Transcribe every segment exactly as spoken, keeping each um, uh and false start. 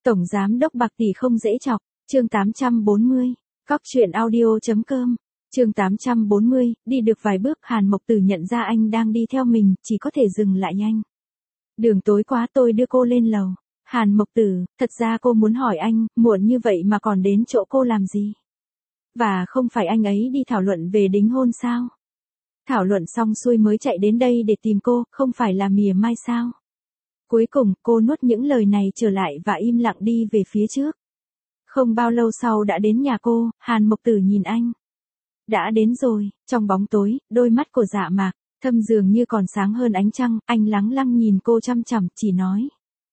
Tổng giám đốc Bạc Tỷ không dễ chọc, chương tám trăm bốn mươi, cóc truyện audio chấm com, chương tám trăm bốn mươi, đi được vài bước Hàn Mộc Tử nhận ra anh đang đi theo mình, chỉ có thể dừng lại nhanh. Đường tối quá tôi đưa cô lên lầu. Hàn Mộc Tử, thật ra cô muốn hỏi anh, muộn như vậy mà còn đến chỗ cô làm gì? Và không phải anh ấy đi thảo luận về đính hôn sao? Thảo luận xong xuôi mới chạy đến đây để tìm cô, không phải là mỉa mai sao? Cuối cùng, cô nuốt những lời này trở lại và im lặng đi về phía trước. Không bao lâu sau đã đến nhà cô, Hàn Mộc Tử nhìn anh. Đã đến rồi, trong bóng tối, đôi mắt của Dạ Mạc Thâm dường như còn sáng hơn ánh trăng, anh lắng lăng nhìn cô chăm chằm, chỉ nói.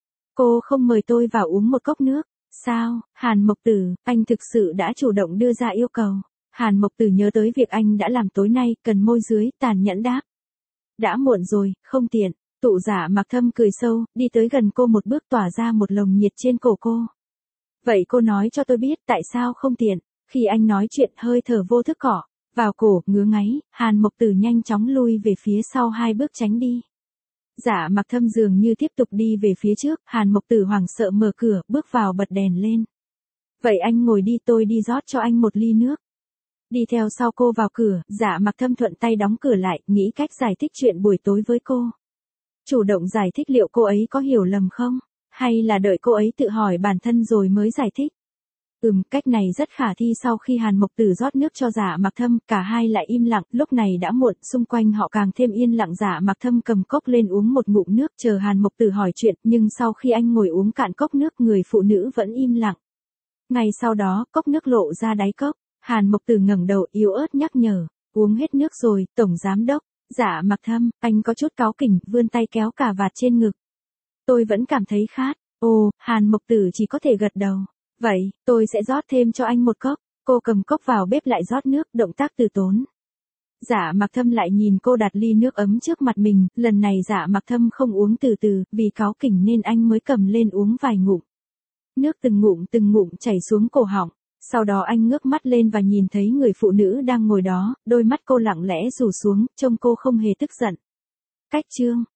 Cô không mời tôi vào uống một cốc nước, sao? Hàn Mộc Tử, anh thực sự đã chủ động đưa ra yêu cầu. Hàn Mộc Tử nhớ tới việc anh đã làm tối nay, cần môi dưới, tàn nhẫn đáp. Đã muộn rồi, không tiện. Tụ Dạ Mạc Thâm cười sâu, đi tới gần cô một bước tỏa ra một lồng nhiệt trên cổ cô. Vậy cô nói cho tôi biết tại sao không tiện. Khi anh nói chuyện hơi thở vô thức cỏ vào cổ, ngứa ngáy, Hàn Mộc Tử nhanh chóng lui về phía sau hai bước tránh đi. Dạ Mạc Thâm dường như tiếp tục đi về phía trước, Hàn Mộc Tử hoảng sợ mở cửa, bước vào bật đèn lên. Vậy anh ngồi đi, tôi đi rót cho anh một ly nước. Đi theo sau cô vào cửa, Dạ Mạc Thâm thuận tay đóng cửa lại, nghĩ cách giải thích chuyện buổi tối với cô. Chủ động giải thích liệu cô ấy có hiểu lầm không? Hay là đợi cô ấy tự hỏi bản thân rồi mới giải thích? Ừm, cách này rất khả thi. Sau khi Hàn Mộc Tử rót nước cho Dạ Mạc Thâm, cả hai lại im lặng, lúc này đã muộn, xung quanh họ càng thêm yên lặng. Dạ Mạc Thâm cầm cốc lên uống một ngụm nước, chờ Hàn Mộc Tử hỏi chuyện, nhưng sau khi anh ngồi uống cạn cốc nước, người phụ nữ vẫn im lặng. Ngay sau đó, cốc nước lộ ra đáy cốc, Hàn Mộc Tử ngẩng đầu yếu ớt nhắc nhở, uống hết nước rồi, Tổng Giám Đốc. Dạ Mạc Thâm, anh có chút cáu kỉnh, vươn tay kéo cà vạt trên ngực. Tôi vẫn cảm thấy khát. Ồ, Hàn Mộc Tử chỉ có thể gật đầu. Vậy, tôi sẽ rót thêm cho anh một cốc. Cô cầm cốc vào bếp lại rót nước, động tác từ tốn. Dạ Mạc Thâm lại nhìn cô đặt ly nước ấm trước mặt mình, lần này Dạ Mạc Thâm không uống từ từ, vì cáu kỉnh nên anh mới cầm lên uống vài ngụm. Nước từng ngụm từng ngụm chảy xuống cổ họng. Sau đó anh ngước mắt lên và nhìn thấy người phụ nữ đang ngồi đó, đôi mắt cô lặng lẽ rủ xuống, trông cô không hề tức giận. Cách chương